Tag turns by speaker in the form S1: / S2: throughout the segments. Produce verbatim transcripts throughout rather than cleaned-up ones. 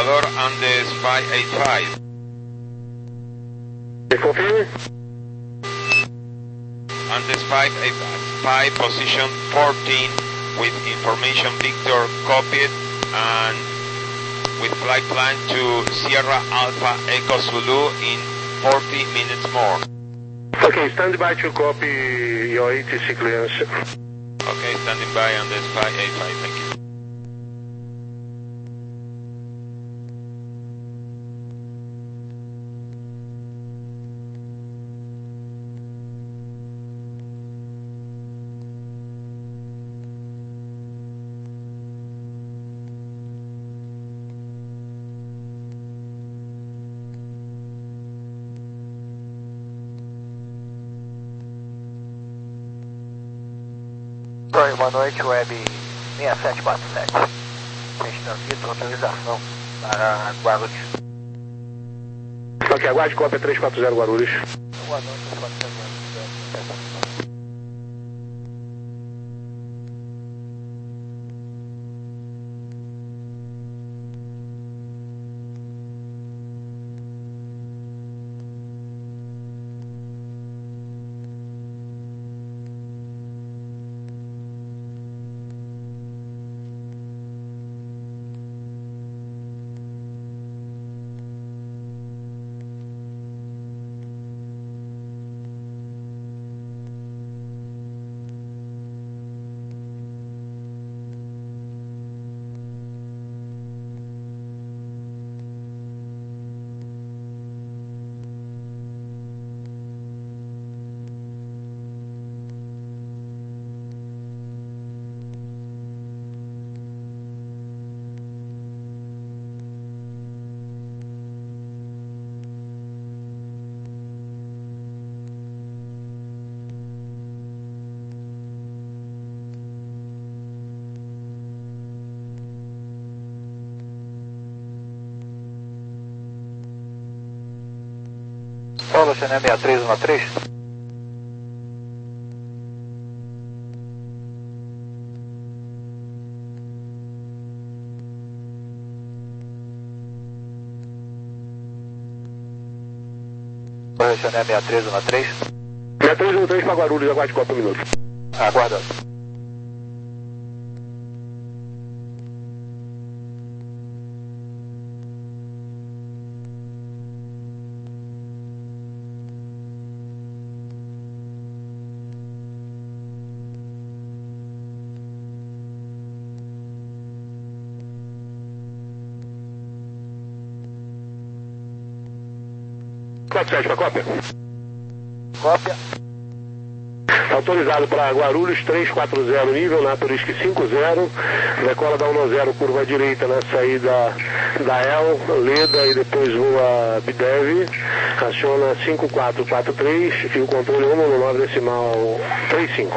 S1: Ecuador, Andes five eight five.
S2: Confirme.
S1: Andes five eight five, position fourteen, with information Victor copied, and with flight plan to Sierra Alpha Echo Zulu in forty minutes more.
S2: Okay, stand by to copy your A T C clearance.
S1: Okay, standing by on this five eight five, thank you.
S3: Oi, boa noite, Web seis sete quatro sete. Transmito autorização para Guarulhos.
S2: Ok, aguarde cópia três quatro zero Guarulhos.
S3: Boa noite, três quatro zero Guarulhos. Paulo, C N M seis três um três. Paulo, C N M seis três um três.
S2: seis três um três para Guarulhos, aguarde cópia um minuto.
S3: Aguarda.
S2: quatro sete para cópia.
S3: Cópia.
S2: Autorizado para Guarulhos três quatro zero, nível Naturisque cinco zero, decola da um zero, curva direita na saída da El, Leda e depois voa Bidev, aciona cinco quatro quatro três e o controle um no nove decimal trinta e cinco.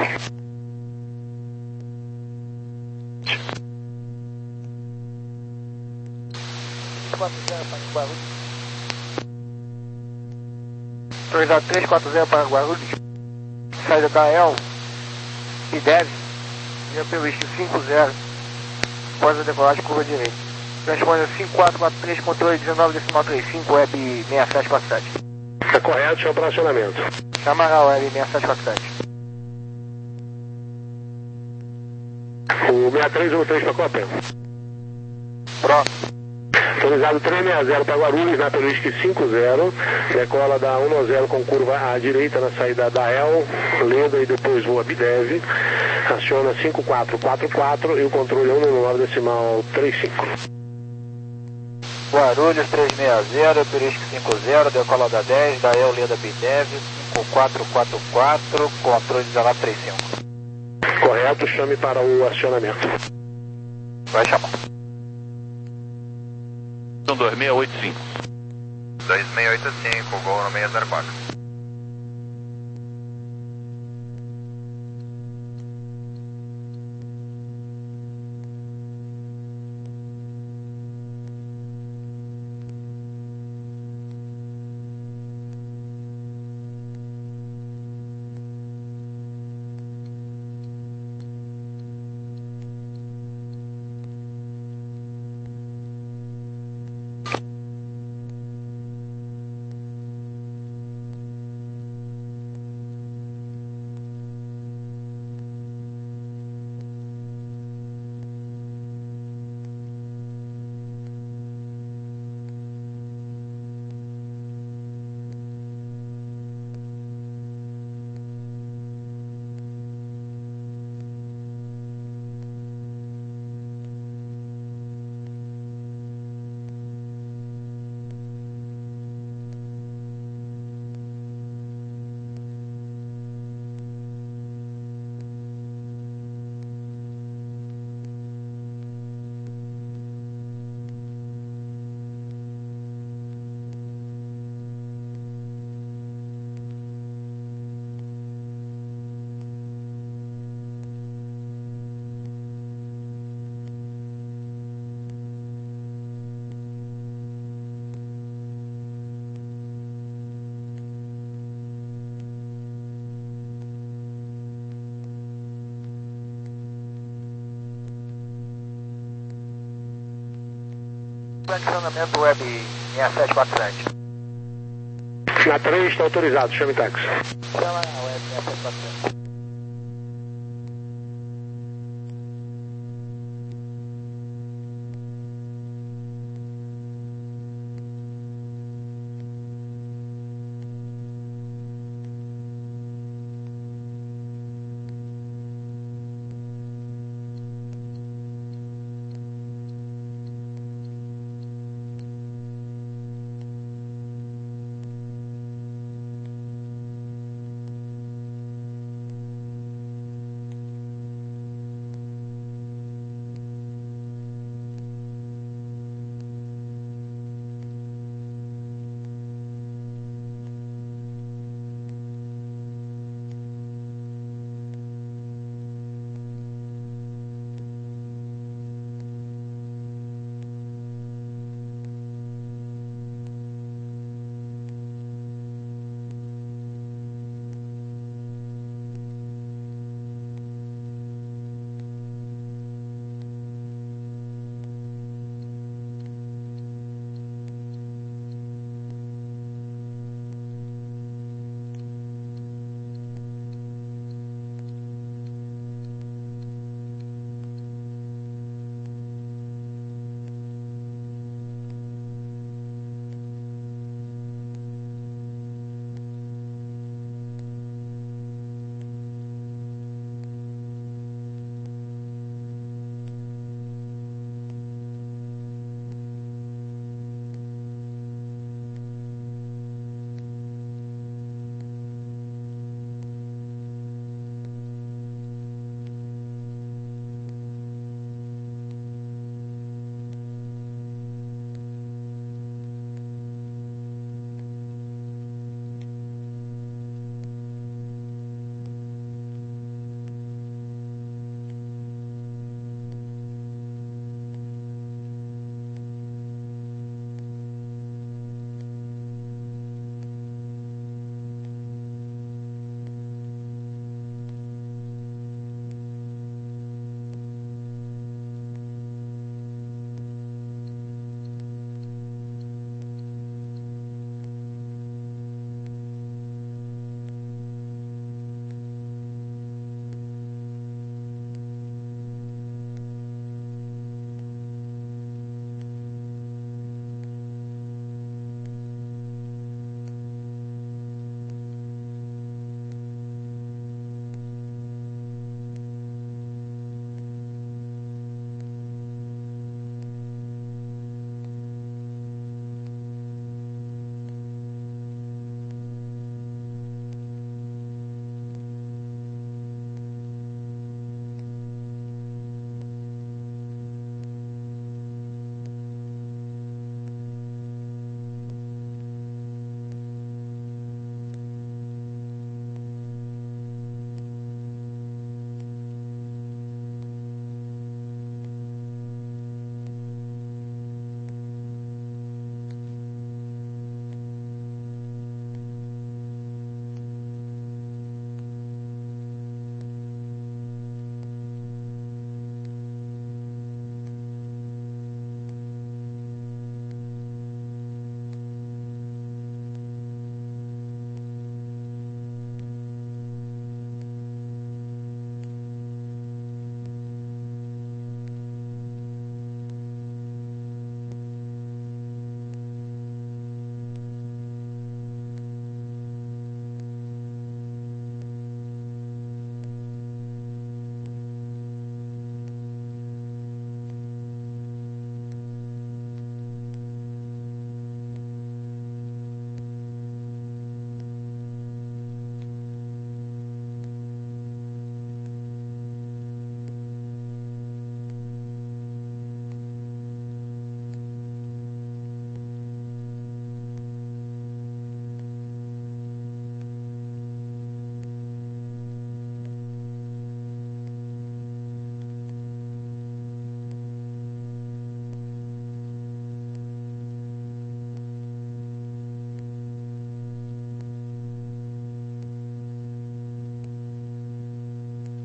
S3: Autorizado três quatro zero para Guarulhos. Saída da El e deve ir pelo eixo cinco zero, após a decolagem curva direita. Transponder cinco quatro quatro três, controle dezenove decimal trinta e cinco, web seis sete quatro sete.
S2: É correto, seu operacionamento.
S3: Chamará web seis sete quatro sete.
S2: O seis três um três para cópia.
S3: Pronto.
S2: Autorizado três seis zero para Guarulhos, Naturisque cinco zero, decola da um zero com curva à direita na saída da El, Leda e depois voa Bidev, aciona cinco quatro quatro quatro e o controle um no nove decimal trinta e cinco.
S3: Guarulhos três seis zero, Naturisque cinco zero, decola da dez, da El, Leda, Bidev, cinco quatro quatro quatro, controle dezenove trinta e cinco.
S2: Correto, chame para o acionamento.
S3: Vai chamar.
S4: São dois seis oito cinco.
S5: dois seis oito cinco, gol no seis zero quatro.
S3: Adicionamento web seis sete quatro sete.
S2: Na três está autorizado, chame táxi.
S3: Chama a web seis sete quatro sete.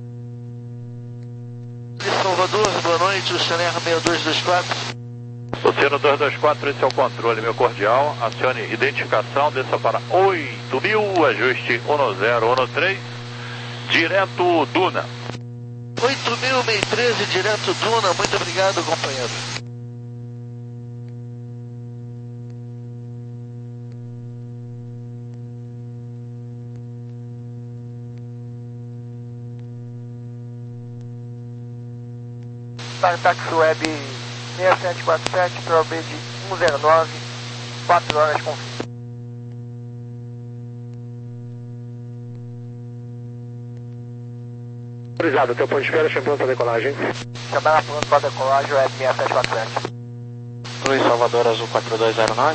S6: Salvador, boa noite, o Chanel seis dois dois quatro.
S4: Ciro dois dois quatro, esse é o controle, meu cordial. Acione identificação, desça para oito mil, ajuste um zero um três, direto Duna.
S6: oito mil, meio treze, direto Duna. Muito obrigado, companheiro.
S3: Startax Web seis sete quatro sete, Pro B de um zero nove, quatro horas com fim.
S2: Autorizado, teu ponto de espera, champion para decolagem.
S3: Chamada pronto para decolagem, Web seis sete quatro sete.
S7: Luiz Salvador Azul quatro dois zero nove.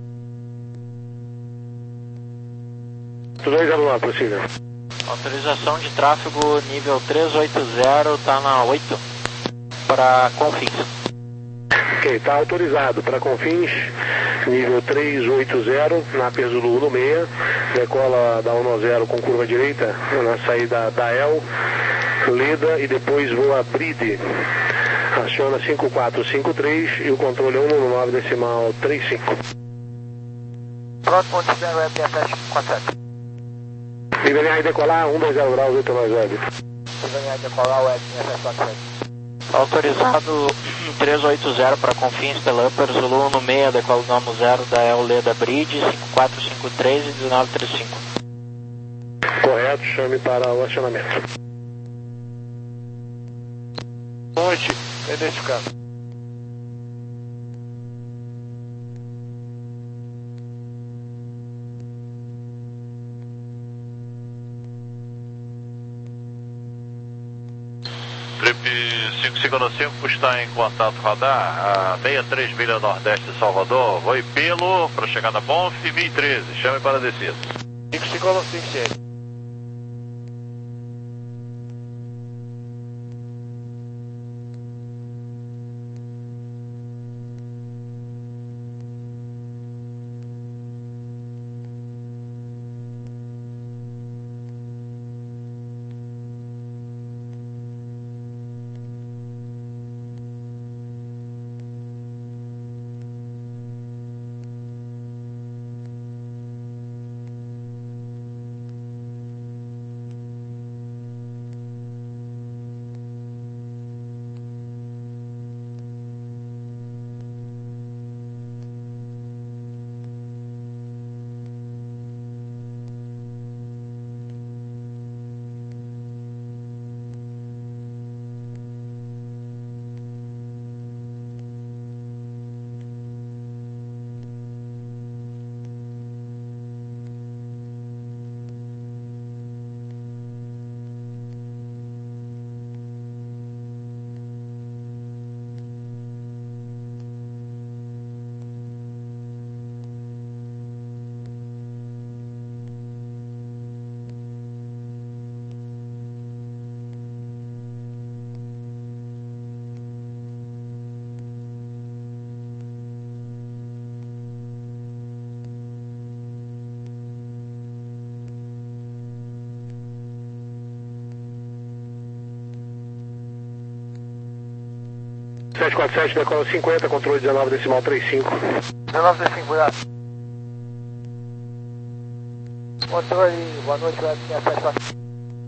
S2: quatro dois zero nove, possível.
S7: Autorização de tráfego nível trezentos e oitenta, tá na oito, para Confins.
S2: Ok, está autorizado para Confins, nível trezentos e oitenta, na Zulu um seis, decola da um zero com curva direita, na saída da El, Leda e depois voa Bride. Aciona cinco quatro cinco três e o controle é um nove decimal trinta e cinco.
S3: Pronto, ponto de espera, Web seis sete quatro sete.
S2: Nível N A e decolar, um dois zero graus, oito mais web.
S3: Nível N A e decolar, Web seis sete quatro sete.
S7: Autorizado trezentos e oitenta para Confins, pela Upper Zulu no meio, decola da um zero da El Leda Bridge, cinco quatro cinco três e dezenove trinta e cinco.
S2: Correto, chame para o acionamento.
S3: Noite, identificado.
S4: Trip cinco cinco cinco está em contato radar, a sessenta e três milhas nordeste de Salvador, voe pelo para chegar na Bonf, mil e treze, chame para a descida.
S3: cinco cinco cinco sete.
S2: sete quatro sete, decola cinquenta, controle dezenove decimal trinta e cinco.
S3: dezenove trinta e cinco, já. Controle, boa noite, Web seis sete quatro sete.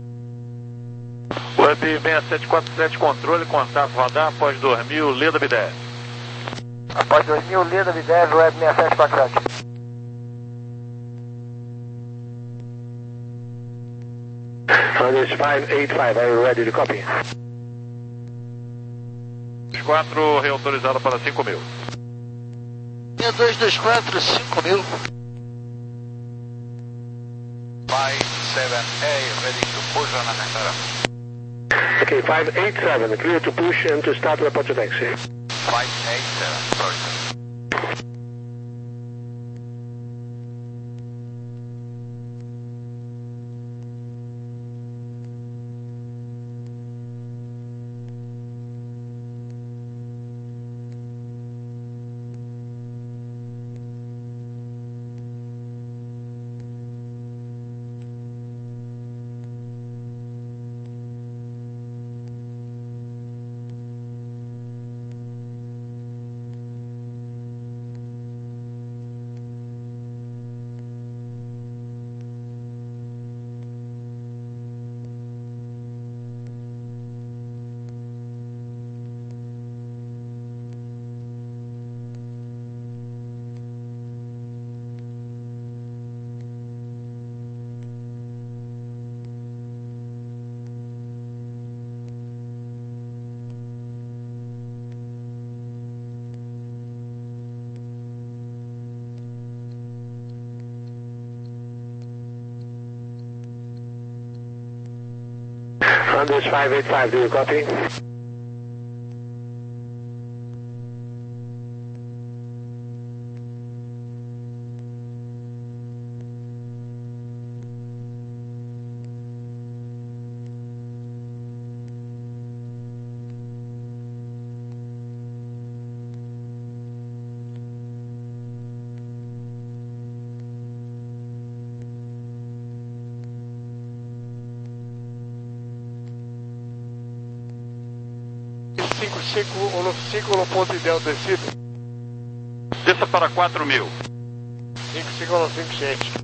S4: Web seis sete quatro sete, controle, contato radar, após dois mil, Leda B dez.
S3: Após dois mil, Leda B dez, Web seis sete quatro sete.
S2: Under five eight five, are you ready to copy?
S4: quatro, reautorizado para cinco mil.
S6: dois dois quatro, cinco mil.
S5: five seven A, ready to push on Anantara.
S2: Okay, five eight seven, clear to push and to start report to taxi.
S5: five eight seven, sorry sir.
S2: Andes five eight five, do you copy?
S3: cinco cinco, no cinco no ponto ideal descida.
S4: Desça para quatro mil.
S3: cinco cinco no cinco sete.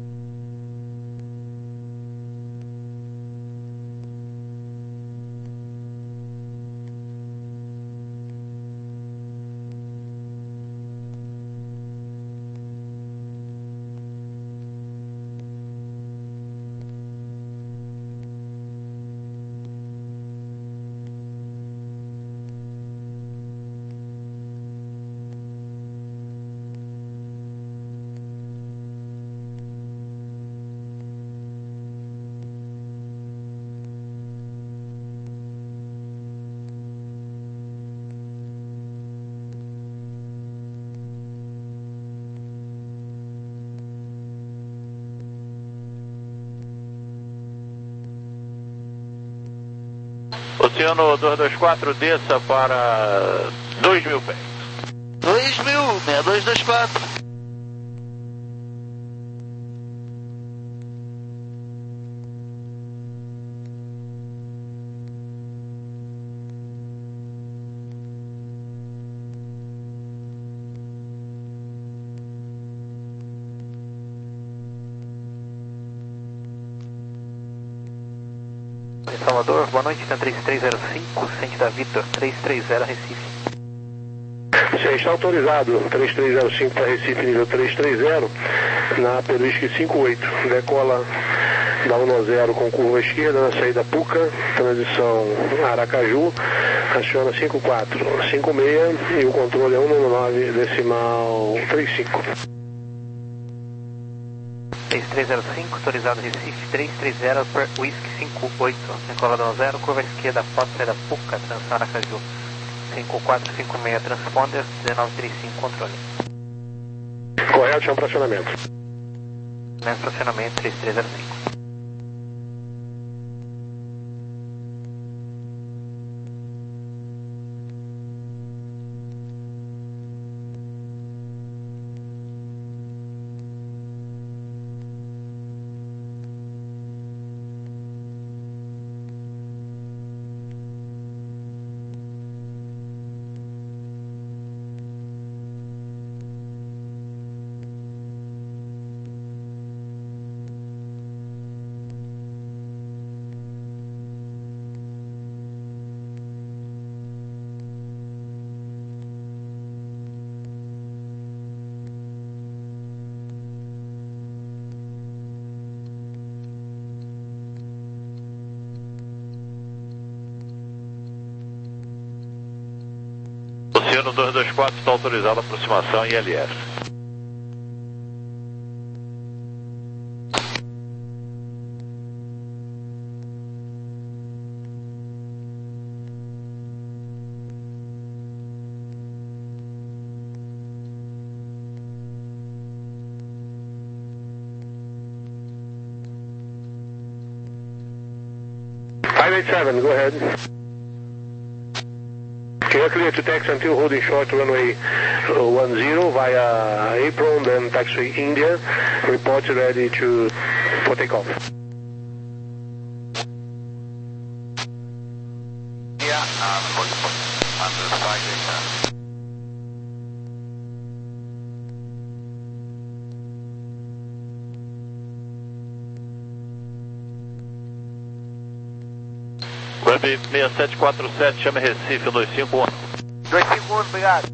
S4: Oceano duzentos e vinte e quatro, desça para dois mil pés.
S6: dois mil, seis dois dois quatro.
S7: Salvador, boa noite, tem três três zero cinco, Sente da Vitor, três três zero Recife.
S2: Você está autorizado, três três zero cinco para Recife, nível três três zero, na Peruísque cinco oito, decola da um zero com curva esquerda, na saída Puca, transição Aracaju, aciona cinco quatro cinco seis e o controle é um nove decimal trinta e cinco.
S7: três três zero cinco, autorizado Recife, três três zero per Whisky cinco oito, decola da um zero, curva esquerda, foto saída Puca, transição Aracaju, cinco quatro cinco seis, transponder, dezenove trinta e cinco, controle.
S2: Correto, chama fracionamento.
S7: Mesmo fracionamento, três três zero cinco.
S4: Oceano duzentos e vinte e quatro está autorizado a aproximação I L S.
S2: five eight seven, go ahead. You're clear to taxi until holding short runway one zero via apron, then taxiway India. Report ready to for takeoff.
S5: Yeah, and for the under five eight seven.
S4: Web seis sete quatro sete, chame Recife dois cinco um.
S3: dois cinco um, obrigado.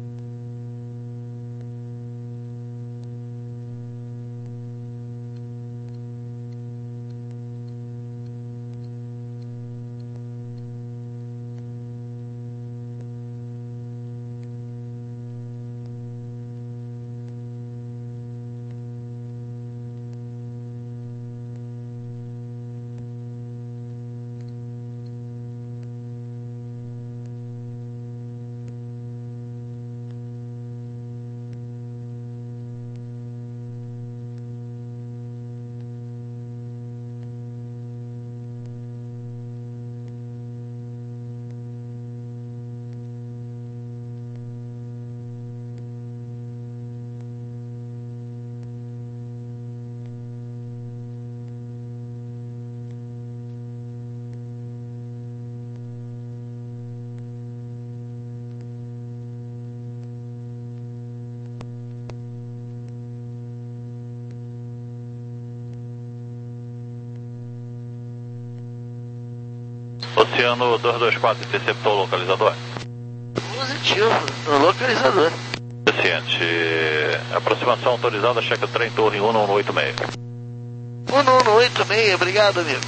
S4: Oceano dois dois quatro, interceptou o localizador.
S6: Positivo, no localizador.
S4: Suficiente. Aproximação autorizada, checa trem torre um um oito seis.
S6: um um oito seis, obrigado, amigo.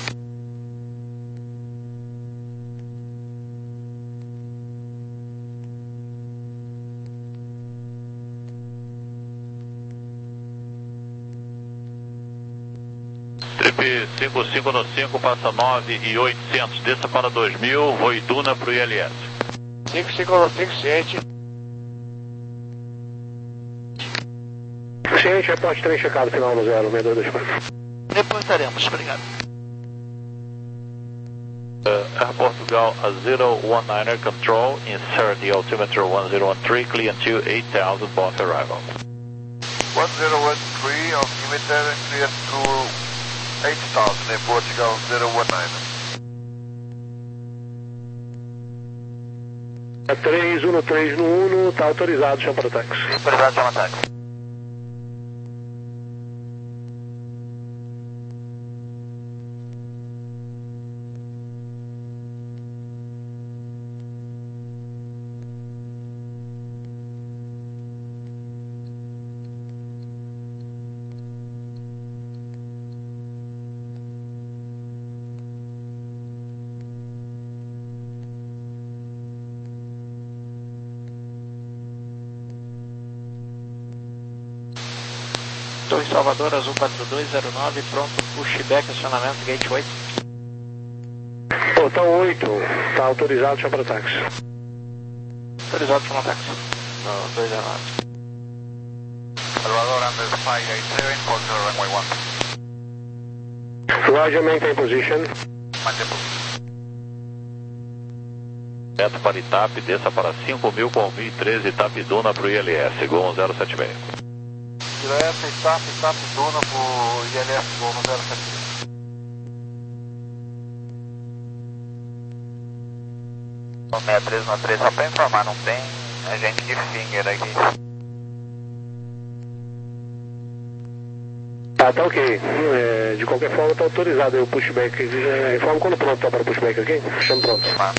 S4: Trip cinco cinco no cinco, passa nove e oitocentos, desça para dois mil, voo Duna para o I L S.
S3: cinco cinco no cinco, ciente.
S2: Ciente, reporte trem checado, final no zero, seis dois dois quatro.
S6: Reportaremos, obrigado.
S4: Uh, Air Portugal a zero one niner control, insert the altimeter one zero one three, clear to eight thousand, both arrival.
S5: one zero one three, altimeter clear to eight thousand, Air Portugal zero one niner.
S2: três um três no um, está autorizado, chama para táxi.
S7: Autorizado, chama táxi. Torre Salvador, Azul quatro dois zero nove, pronto, pushback, acionamento, gate oito.
S2: Portão oito, está autorizado, chama para táxi.
S7: Autorizado, chama táxi. No, dois zero nove.
S5: Salvador under five eight seven, control runway one.
S2: Roger, maintain position.
S5: Maintain position.
S4: Reto para Itap, desça para cinco mil com mil e treze, Itap Duna para o I L S, Gol um zero sete seis.
S5: Direto, Itap, Itap, Duna pro I L S, Gol um zero sete seis.
S7: seis três um três, só para informar, não tem agente de finger aqui.
S2: Tá, tá ok. É, de qualquer forma, está autorizado aí o pushback. É, informa quando pronto tá para o pushback aqui. Chama pronto.
S7: Ah.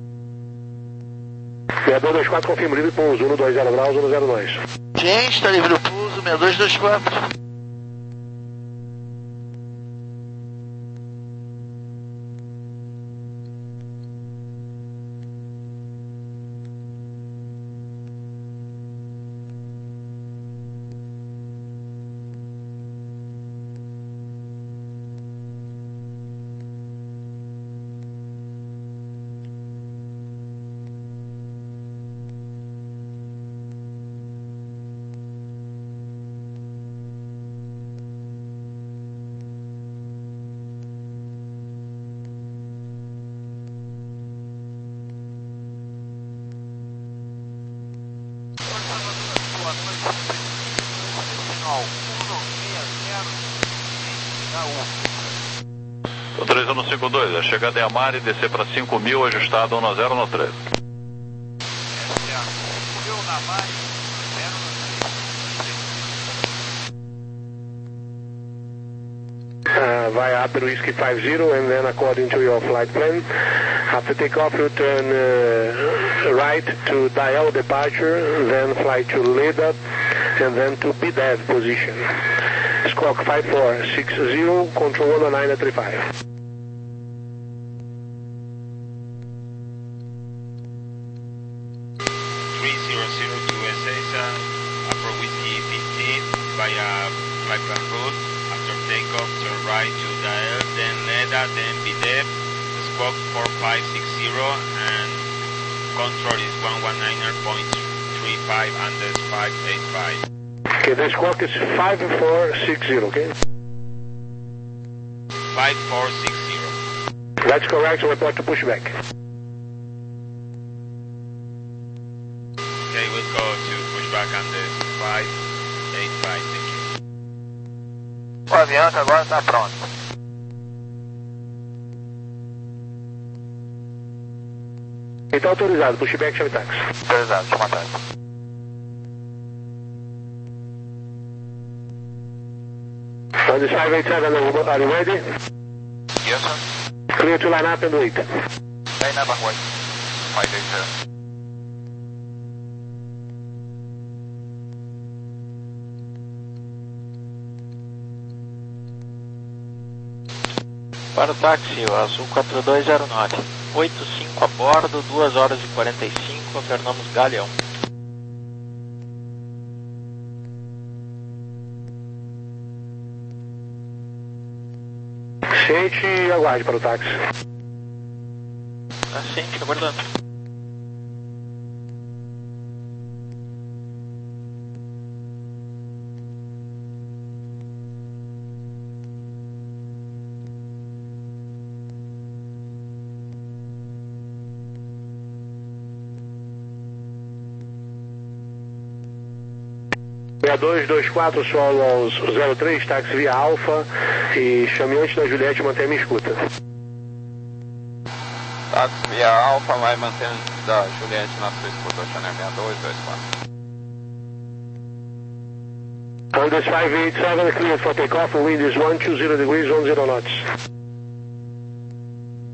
S2: seis dois dois quatro, confirma livre pouso, um dois zero graus, um zero dois.
S6: Gente, está livre o pouso, seis dois dois quatro.
S4: três um cinco dois, a chegada é a mar e descer para cinco mil, ajustado um zero no treze.
S2: Uh, via Upper Whiskey five zero, and then according to your flight plan, after takeoff you turn uh, right to Dial departure, then fly to Leda, and then to B D E V position. Squawk five four six zero, control one nine three five.
S1: three zero zero two S A, Upper Whiskey fifteen, via flight plan route. After takeoff, turn right to Dial, then Leda, then B D E V, squawk four five six zero, and control is one one nine point three five under five eight five.
S2: Okay, the squawk is five four six zero, okay?
S1: five four six zero.
S2: That's correct, so report to pushback.
S1: Okay, we'll go to pushback under five eight five, thank you.
S7: O avião agora está pronto.
S2: Então autorizado, pushback, chave táxi.
S7: Autorizado, chama táxi.
S2: On this five eight seven, are you ready?
S5: Yes, sir.
S2: Clear to line up and wait.
S5: Dana Bahway, five eight zero.
S8: Para o táxi, o Azul quatro dois zero nove, oito cinco a bordo, duas horas e quarenta e cinco, Fernamos Galeão.
S2: Sente e aguarde para o táxi.
S8: Assente, aguardando.
S2: seis dois dois quatro, solo aos zero três, táxi via Alfa e chame antes da Juliette e mantenha a minha escuta.
S9: Táxi via Alfa, vai mantendo da Juliette na sua escuta, Channel seis dois dois quatro.
S2: Honda five eight seven, cleared for takeoff, wind is one two zero degrees, one zero knots.